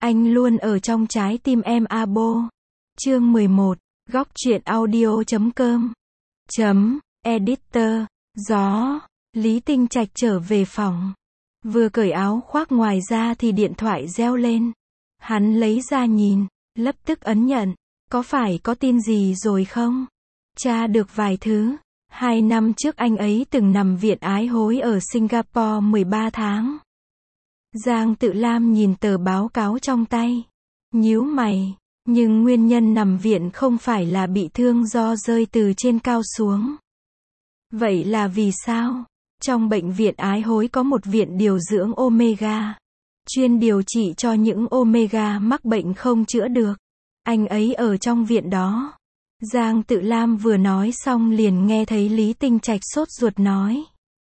Anh luôn ở trong trái tim em Abo. Chương 11, góc truyện audio.com. Editor. Gió. Lý Tinh Trạch trở về phòng. Vừa cởi áo khoác ngoài ra thì điện thoại reo lên. Hắn lấy ra nhìn, lập tức ấn nhận. Có phải có tin gì rồi không? Tra được vài thứ. 2 năm trước anh ấy từng nằm viện ái hối ở Singapore 13 tháng. Giang Tự Lam nhìn tờ báo cáo trong tay. Nhíu mày. Nhưng nguyên nhân nằm viện không phải là bị thương do rơi từ trên cao xuống. Vậy là vì sao? Trong bệnh viện ái hối có một viện điều dưỡng Omega. Chuyên điều trị cho những Omega mắc bệnh không chữa được. Anh ấy ở trong viện đó. Giang Tự Lam vừa nói xong liền nghe thấy Lý Tinh Trạch sốt ruột nói.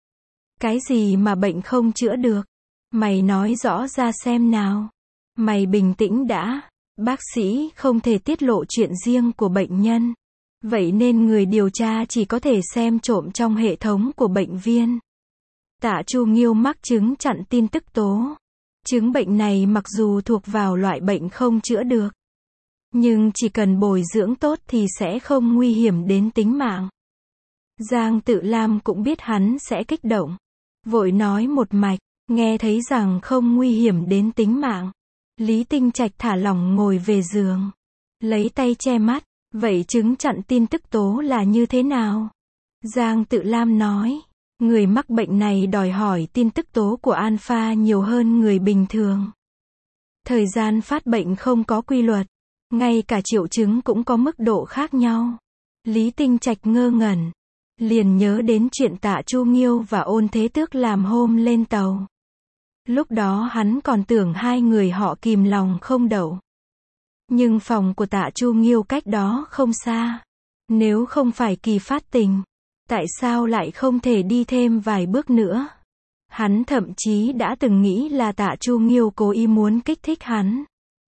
Cái gì mà bệnh không chữa được? Mày nói rõ ra xem nào. Mày bình tĩnh đã. Bác sĩ không thể tiết lộ chuyện riêng của bệnh nhân. Vậy nên người điều tra chỉ có thể xem trộm trong hệ thống của bệnh viện. Tạ Chu Nghiêu mắc chứng chặn tin tức tố. Chứng bệnh này mặc dù thuộc vào loại bệnh không chữa được, nhưng chỉ cần bồi dưỡng tốt thì sẽ không nguy hiểm đến tính mạng. Giang Tự Lam cũng biết hắn sẽ kích động. Vội nói một mạch, nghe thấy rằng không nguy hiểm đến tính mạng. Lý Tinh Trạch thả lỏng ngồi về giường. Lấy tay che mắt. Vậy chứng chặn tin tức tố là như thế nào? Giang Tự Lam nói. Người mắc bệnh này đòi hỏi tin tức tố của alpha nhiều hơn người bình thường. Thời gian phát bệnh không có quy luật. Ngay cả triệu chứng cũng có mức độ khác nhau. Lý Tinh Trạch ngơ ngẩn. Liền nhớ đến chuyện Tạ Chu Nghiêu và Ôn Thế Tước làm hôm lên tàu. Lúc đó hắn còn tưởng hai người họ kìm lòng không đậu. Nhưng phòng của Tạ Chu Nghiêu cách đó không xa. Nếu không phải kỳ phát tình, tại sao lại không thể đi thêm vài bước nữa? Hắn thậm chí đã từng nghĩ là Tạ Chu Nghiêu cố ý muốn kích thích hắn.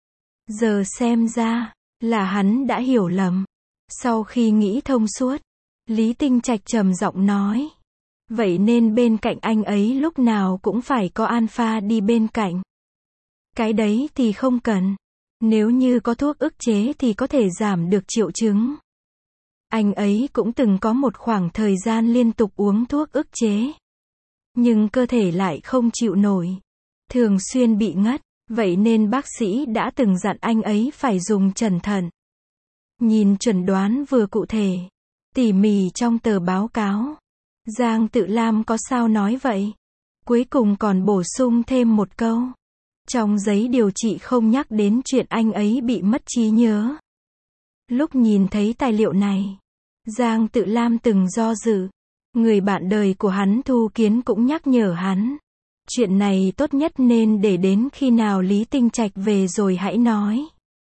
Giờ xem ra, là hắn đã hiểu lầm. Sau khi nghĩ thông suốt, Lý Tinh Trạch trầm giọng nói. Vậy nên bên cạnh anh ấy lúc nào cũng phải có alpha đi bên cạnh. Cái đấy thì không cần. Nếu như có thuốc ức chế thì có thể giảm được triệu chứng. Anh ấy cũng từng có một khoảng thời gian liên tục uống thuốc ức chế. Nhưng cơ thể lại không chịu nổi. Thường xuyên bị ngất. Vậy nên bác sĩ đã từng dặn anh ấy phải dùng cẩn thận. Nhìn chuẩn đoán vừa cụ thể, tỉ mỉ trong tờ báo cáo. Giang Tự Lam có sao nói vậy? Cuối cùng còn bổ sung thêm một câu. Trong giấy điều trị không nhắc đến chuyện anh ấy bị mất trí nhớ. Lúc nhìn thấy tài liệu này, Giang Tự Lam từng do dự. Người bạn đời của hắn Thu Kiến cũng nhắc nhở hắn. Chuyện này tốt nhất nên để đến khi nào Lý Tinh Trạch về rồi hãy nói.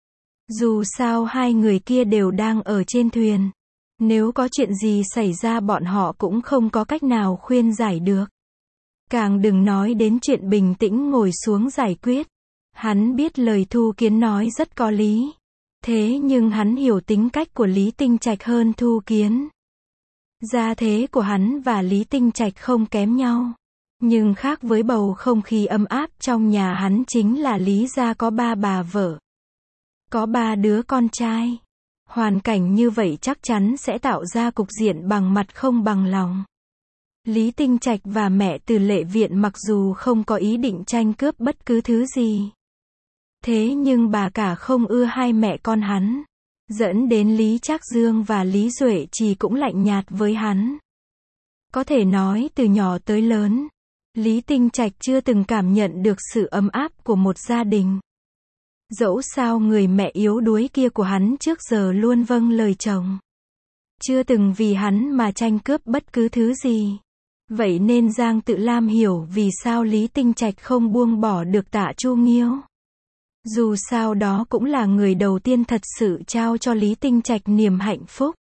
Dù sao hai người kia đều đang ở trên thuyền. Nếu có chuyện gì xảy ra bọn họ cũng không có cách nào khuyên giải được. Càng đừng nói đến chuyện bình tĩnh ngồi xuống giải quyết. Hắn biết lời Thu Kiến nói rất có lý. Thế nhưng hắn hiểu tính cách của Lý Tinh Trạch hơn Thu Kiến. Gia thế của hắn và Lý Tinh Trạch không kém nhau. Nhưng khác với bầu không khí ấm áp trong nhà hắn chính là Lý gia có 3 bà vợ. Có 3 đứa con trai. Hoàn cảnh như vậy chắc chắn sẽ tạo ra cục diện bằng mặt không bằng lòng. Lý Tinh Trạch và mẹ Từ Lệ Viện mặc dù không có ý định tranh cướp bất cứ thứ gì. Thế nhưng bà cả không ưa hai mẹ con hắn. Dẫn đến Lý Trác Dương và Lý Duệ Trì cũng lạnh nhạt với hắn. Có thể nói từ nhỏ tới lớn, Lý Tinh Trạch chưa từng cảm nhận được sự ấm áp của một gia đình. Dẫu sao người mẹ yếu đuối kia của hắn trước giờ luôn vâng lời chồng. Chưa từng vì hắn mà tranh cướp bất cứ thứ gì. Vậy nên Giang Tự Lam hiểu vì sao Lý Tinh Trạch không buông bỏ được Tạ Chu Nghiêu. Dù sao đó cũng là người đầu tiên thật sự trao cho Lý Tinh Trạch niềm hạnh phúc.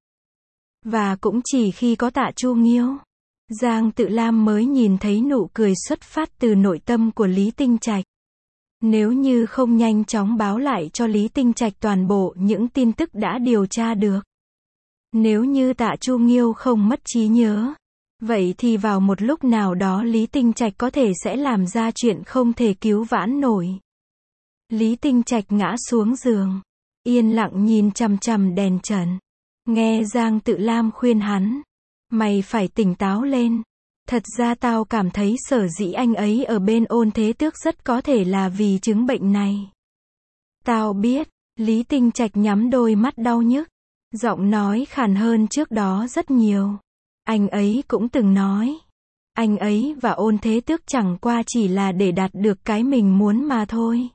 Và cũng chỉ khi có Tạ Chu Nghiêu, Giang Tự Lam mới nhìn thấy nụ cười xuất phát từ nội tâm của Lý Tinh Trạch. Nếu như không nhanh chóng báo lại cho Lý Tinh Trạch toàn bộ những tin tức đã điều tra được. Nếu như Tạ Chu Nghiêu không mất trí nhớ, vậy thì vào một lúc nào đó Lý Tinh Trạch có thể sẽ làm ra chuyện không thể cứu vãn nổi. Lý Tinh Trạch ngã xuống giường, yên lặng nhìn chằm chằm đèn trần. Nghe Giang Tự Lam khuyên hắn, mày phải tỉnh táo lên. Thật ra tao cảm thấy sở dĩ anh ấy ở bên Ôn Thế Tước rất có thể là vì chứng bệnh này. Tao biết, Lý Tinh Trạch nhắm đôi mắt đau nhức, giọng nói khàn hơn trước đó rất nhiều. Anh ấy cũng từng nói, anh ấy và Ôn Thế Tước chẳng qua chỉ là để đạt được cái mình muốn mà thôi.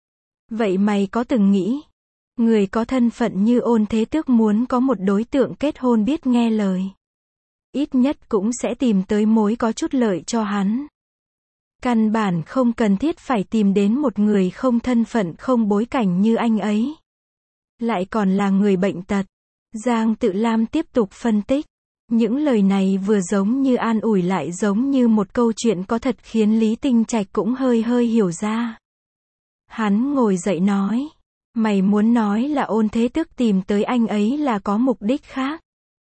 Vậy mày có từng nghĩ, người có thân phận như Ôn Thế Tước muốn có một đối tượng kết hôn biết nghe lời, ít nhất cũng sẽ tìm tới mối có chút lợi cho hắn. Căn bản không cần thiết phải tìm đến một người không thân phận không bối cảnh như anh ấy. Lại còn là người bệnh tật. Giang Tự Lam tiếp tục phân tích. Những lời này vừa giống như an ủi lại giống như một câu chuyện có thật khiến Lý Tinh Trạch cũng hơi hơi hiểu ra. Hắn ngồi dậy nói, mày muốn nói là Ôn Thế Tước tìm tới anh ấy là có mục đích khác.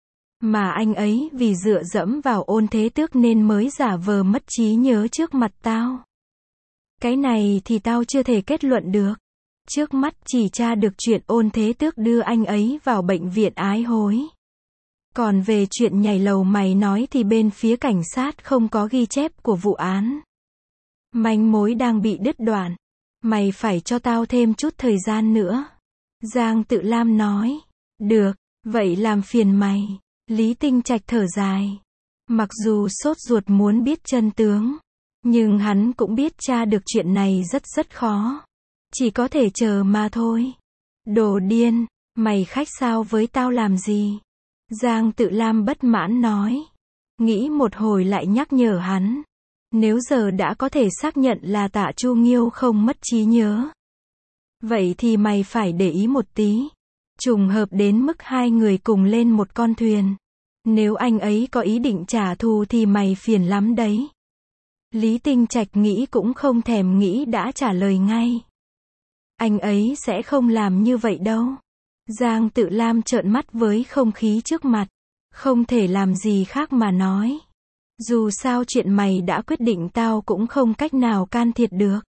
Mà anh ấy vì dựa dẫm vào Ôn Thế Tước nên mới giả vờ mất trí nhớ trước mặt tao. Cái này thì tao chưa thể kết luận được. Trước mắt chỉ tra được chuyện Ôn Thế Tước đưa anh ấy vào bệnh viện ái hối. Còn về chuyện nhảy lầu mày nói thì bên phía cảnh sát không có ghi chép của vụ án. Manh mối đang bị đứt đoạn. Mày phải cho tao thêm chút thời gian nữa. Giang Tự Lam nói. Được, vậy làm phiền mày. Lý Tinh Trạch thở dài. Mặc dù sốt ruột muốn biết chân tướng, nhưng hắn cũng biết tra được chuyện này rất khó. Chỉ có thể chờ mà thôi. Đồ điên, mày khách sáo với tao làm gì? Giang Tự Lam bất mãn nói. Nghĩ một hồi lại nhắc nhở hắn. Nếu giờ đã có thể xác nhận là Tạ Chu Nghiêu không mất trí nhớ, vậy thì mày phải để ý một tí. Trùng hợp đến mức hai người cùng lên một con thuyền. Nếu anh ấy có ý định trả thù thì mày phiền lắm đấy. Lý Tinh Trạch nghĩ cũng không thèm nghĩ đã trả lời ngay. Anh ấy sẽ không làm như vậy đâu. Giang Tự Lam trợn mắt với không khí trước mặt. Không thể làm gì khác mà nói. Dù sao chuyện mày đã quyết định tao cũng không cách nào can thiệp được.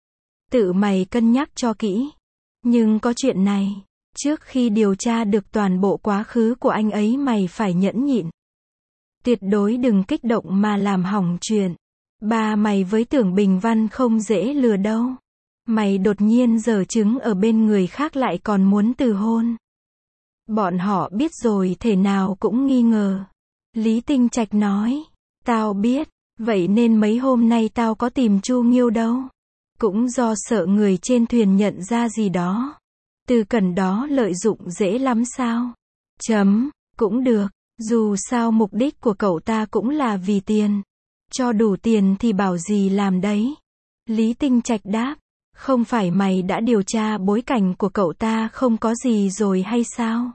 Tự mày cân nhắc cho kỹ. Nhưng có chuyện này. Trước khi điều tra được toàn bộ quá khứ của anh ấy mày phải nhẫn nhịn. Tuyệt đối đừng kích động mà làm hỏng chuyện. Ba mày với Tưởng Bình Văn không dễ lừa đâu. Mày đột nhiên giở trứng ở bên người khác lại còn muốn từ hôn. Bọn họ biết rồi thể nào cũng nghi ngờ. Lý Tinh Trạch nói. Tao biết, vậy nên mấy hôm nay tao có tìm Chu Nghiêu đâu. Cũng do sợ người trên thuyền nhận ra gì đó. Từ Cẩn đó lợi dụng dễ lắm sao? Cũng được, dù sao mục đích của cậu ta cũng là vì tiền. Cho đủ tiền thì bảo gì làm đấy. Lý Tinh Trạch đáp, không phải mày đã điều tra bối cảnh của cậu ta không có gì rồi hay sao?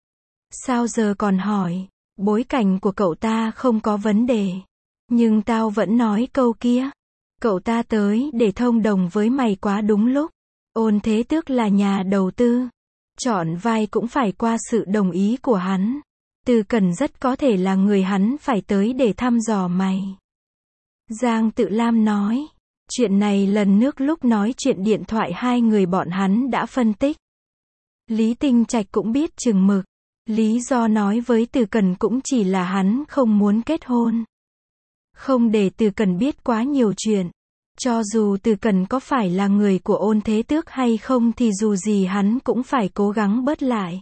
Sao giờ còn hỏi, bối cảnh của cậu ta không có vấn đề. Nhưng tao vẫn nói câu kia. Cậu ta tới để thông đồng với mày quá đúng lúc. Ôn Thế Tước là nhà đầu tư. Chọn vai cũng phải qua sự đồng ý của hắn. Từ Cẩn rất có thể là người hắn phải tới để thăm dò mày. Giang Tự Lam nói. Chuyện này lần nước lúc nói chuyện điện thoại hai người bọn hắn đã phân tích. Lý Tinh Trạch cũng biết chừng mực. Lý do nói với Từ Cẩn cũng chỉ là hắn không muốn kết hôn. Không để Từ Cẩn biết quá nhiều chuyện. Cho dù Từ Cẩn có phải là người của Ôn Thế Tước hay không thì dù gì hắn cũng phải cố gắng bớt lại.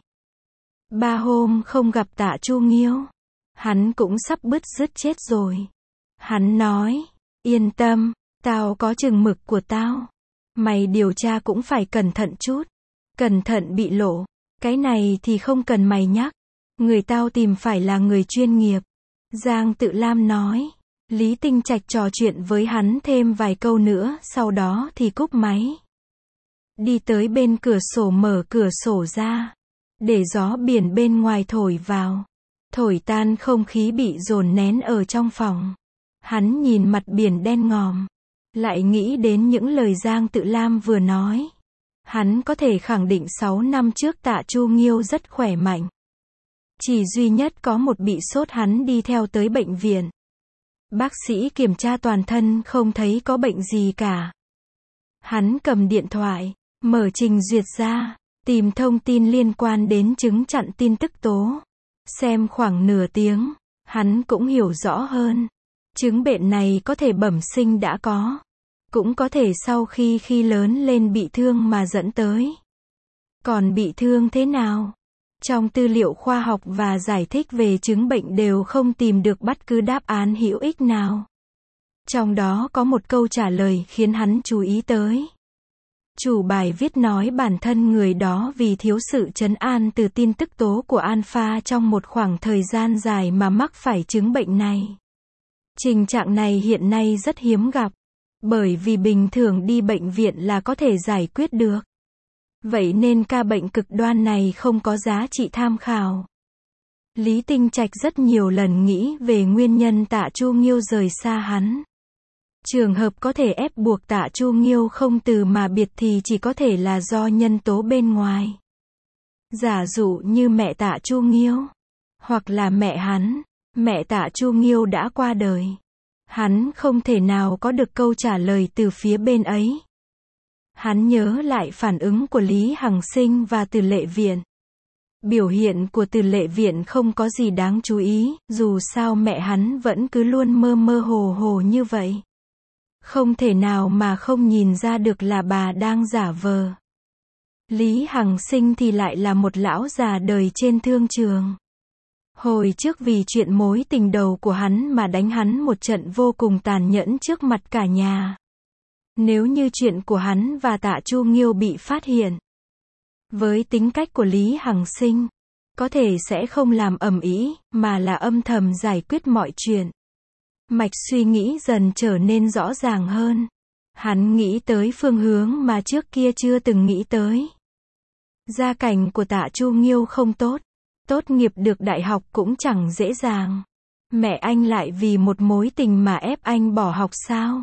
3 hôm không gặp Tạ Chu Nghiêu. Hắn cũng sắp bứt rứt chết rồi. Hắn nói, yên tâm, tao có chừng mực của tao. Mày điều tra cũng phải cẩn thận chút. Cẩn thận bị lộ. Cái này thì không cần mày nhắc. Người tao tìm phải là người chuyên nghiệp. Giang Tự Lam nói. Lý Tinh Trạch trò chuyện với hắn thêm vài câu nữa, sau đó thì cúp máy. Đi tới bên cửa sổ mở cửa sổ ra. Để gió biển bên ngoài thổi vào. Thổi tan không khí bị dồn nén ở trong phòng. Hắn nhìn mặt biển đen ngòm. Lại nghĩ đến những lời Giang Tự Lam vừa nói. Hắn có thể khẳng định 6 năm trước Tạ Chu Nghiêu rất khỏe mạnh. Chỉ duy nhất có một bị sốt hắn đi theo tới bệnh viện. Bác sĩ kiểm tra toàn thân không thấy có bệnh gì cả. Hắn cầm điện thoại, Mở trình duyệt ra, tìm thông tin liên quan đến chứng chặn tin tức tố. Xem khoảng nửa tiếng, hắn cũng hiểu rõ hơn. Chứng bệnh này có thể bẩm sinh đã có, cũng có thể sau khi lớn lên bị thương mà dẫn tới. Còn bị thương thế nào? Trong tư liệu khoa học và giải thích về chứng bệnh đều không tìm được bất cứ đáp án hữu ích nào. Trong đó có một câu trả lời khiến hắn chú ý tới. Chủ bài viết nói bản thân người đó vì thiếu sự trấn an từ tin tức tố của alpha trong một khoảng thời gian dài mà mắc phải chứng bệnh này. Tình trạng này hiện nay rất hiếm gặp, bởi vì bình thường đi bệnh viện là có thể giải quyết được. Vậy nên ca bệnh cực đoan này không có giá trị tham khảo. Lý Tinh Trạch rất nhiều lần nghĩ về nguyên nhân Tạ Chu Nghiêu rời xa hắn. Trường hợp có thể ép buộc Tạ Chu Nghiêu không từ mà biệt thì chỉ có thể là do nhân tố bên ngoài. Giả dụ như mẹ Tạ Chu Nghiêu, hoặc là mẹ hắn, mẹ Tạ Chu Nghiêu đã qua đời. Hắn không thể nào có được câu trả lời từ phía bên ấy. Hắn nhớ lại phản ứng của Lý Hằng Sinh và Từ Lệ Viện. Biểu hiện của Từ Lệ Viện không có gì đáng chú ý, dù sao mẹ hắn vẫn cứ luôn mơ mơ hồ hồ như vậy. Không thể nào mà không nhìn ra được là bà đang giả vờ. Lý Hằng Sinh thì lại là một lão già đời trên thương trường. Hồi trước vì chuyện mối tình đầu của hắn mà đánh hắn một trận vô cùng tàn nhẫn trước mặt cả nhà. Nếu như chuyện của hắn và Tạ Chu Nghiêu bị phát hiện, với tính cách của Lý Hằng Sinh, có thể sẽ không làm ầm ĩ, mà là âm thầm giải quyết mọi chuyện. Mạch suy nghĩ dần trở nên rõ ràng hơn. Hắn nghĩ tới phương hướng mà trước kia chưa từng nghĩ tới. Gia cảnh của Tạ Chu Nghiêu không tốt. Tốt nghiệp được đại học cũng chẳng dễ dàng. Mẹ anh lại vì một mối tình mà ép anh bỏ học sao?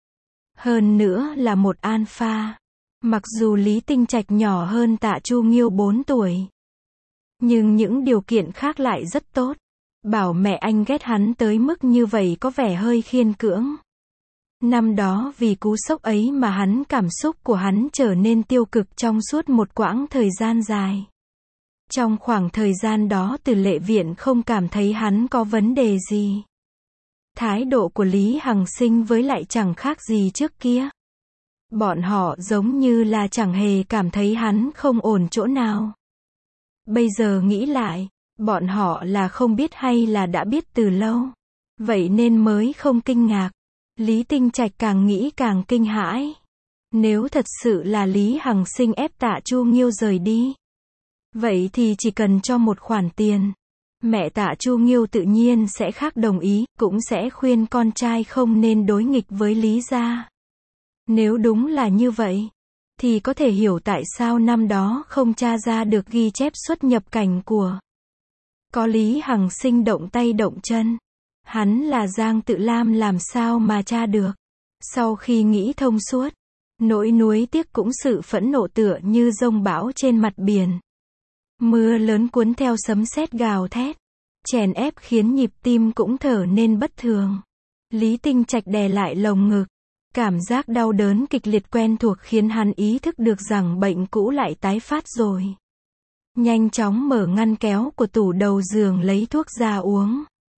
Hơn nữa là một alpha. Mặc dù Lý Tinh Trạch nhỏ hơn Tạ Chu Nghiêu 4 tuổi. Nhưng những điều kiện khác lại rất tốt. Bảo mẹ anh ghét hắn tới mức như vậy có vẻ hơi khiên cưỡng. Năm đó vì cú sốc ấy mà cảm xúc của hắn trở nên tiêu cực trong suốt một quãng thời gian dài. Trong khoảng thời gian đó Từ Lệ Viện không cảm thấy hắn có vấn đề gì. Thái độ của Lý Hằng Sinh với lại chẳng khác gì trước kia. Bọn họ giống như là chẳng hề cảm thấy hắn không ổn chỗ nào. Bây giờ nghĩ lại, bọn họ là không biết hay là đã biết từ lâu. Vậy nên mới không kinh ngạc. Lý Tinh Trạch càng nghĩ càng kinh hãi. Nếu thật sự là Lý Hằng Sinh ép Tạ Chu Nghiêu rời đi, vậy thì chỉ cần cho một khoản tiền, mẹ Tạ Chu Nghiêu tự nhiên sẽ khác đồng ý, cũng sẽ khuyên con trai không nên đối nghịch với Lý gia. Nếu đúng là như vậy, thì có thể hiểu tại sao năm đó không tra ra được ghi chép xuất nhập cảnh của có Lý Hằng Sinh động tay động chân. Hắn là Giang Tự Lam làm sao mà tra được. Sau khi nghĩ thông suốt, nỗi nuối tiếc cũng sự phẫn nộ tựa như dông bão trên mặt biển. Mưa lớn cuốn theo sấm sét gào thét, chèn ép khiến nhịp tim cũng thở nên bất thường. Lý Tinh Trạch đè lại lồng ngực. Cảm giác đau đớn kịch liệt quen thuộc khiến hắn ý thức được rằng bệnh cũ lại tái phát rồi. Nhanh chóng mở ngăn kéo của tủ đầu giường lấy thuốc ra uống.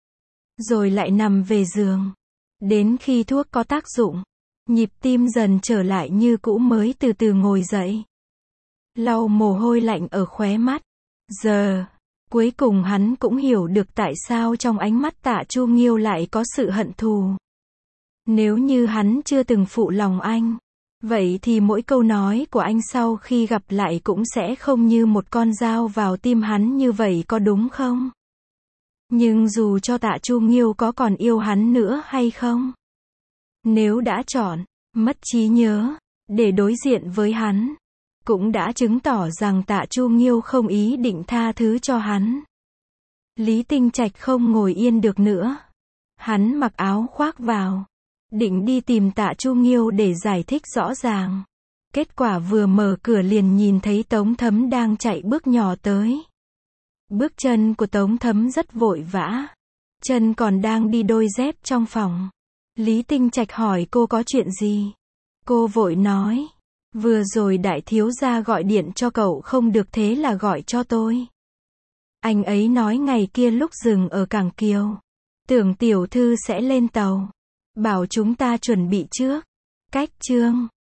Rồi lại nằm về giường. Đến khi thuốc có tác dụng, nhịp tim dần trở lại như cũ mới từ từ ngồi dậy. Lau mồ hôi lạnh ở khóe mắt. Giờ, cuối cùng hắn cũng hiểu được tại sao trong ánh mắt Tạ Chu Nghiêu lại có sự hận thù. Nếu như hắn chưa từng phụ lòng anh, vậy thì mỗi câu nói của anh sau khi gặp lại cũng sẽ không như một con dao vào tim hắn như vậy, có đúng không? Nhưng dù cho Tạ Chu Nghiêu có còn yêu hắn nữa hay không, nếu đã chọn mất trí nhớ để đối diện với hắn, cũng đã chứng tỏ rằng Tạ Chu Nghiêu không ý định tha thứ cho hắn. Lý Tinh Trạch không ngồi yên được nữa. Hắn mặc áo khoác vào, định đi tìm Tạ Chu Nghiêu để giải thích rõ ràng. Kết quả vừa mở cửa liền nhìn thấy Tống Thấm đang chạy bước nhỏ tới. Bước chân của Tống Thấm rất vội vã. Chân còn đang đi đôi dép trong phòng. Lý Tinh Trạch hỏi cô có chuyện gì. Cô vội nói. Vừa rồi đại thiếu gia gọi điện cho cậu không được thế là gọi cho tôi. Anh ấy nói ngày kia lúc dừng ở cảng Kiều. Tưởng tiểu thư sẽ lên tàu. Bảo chúng ta chuẩn bị trước. Cách chương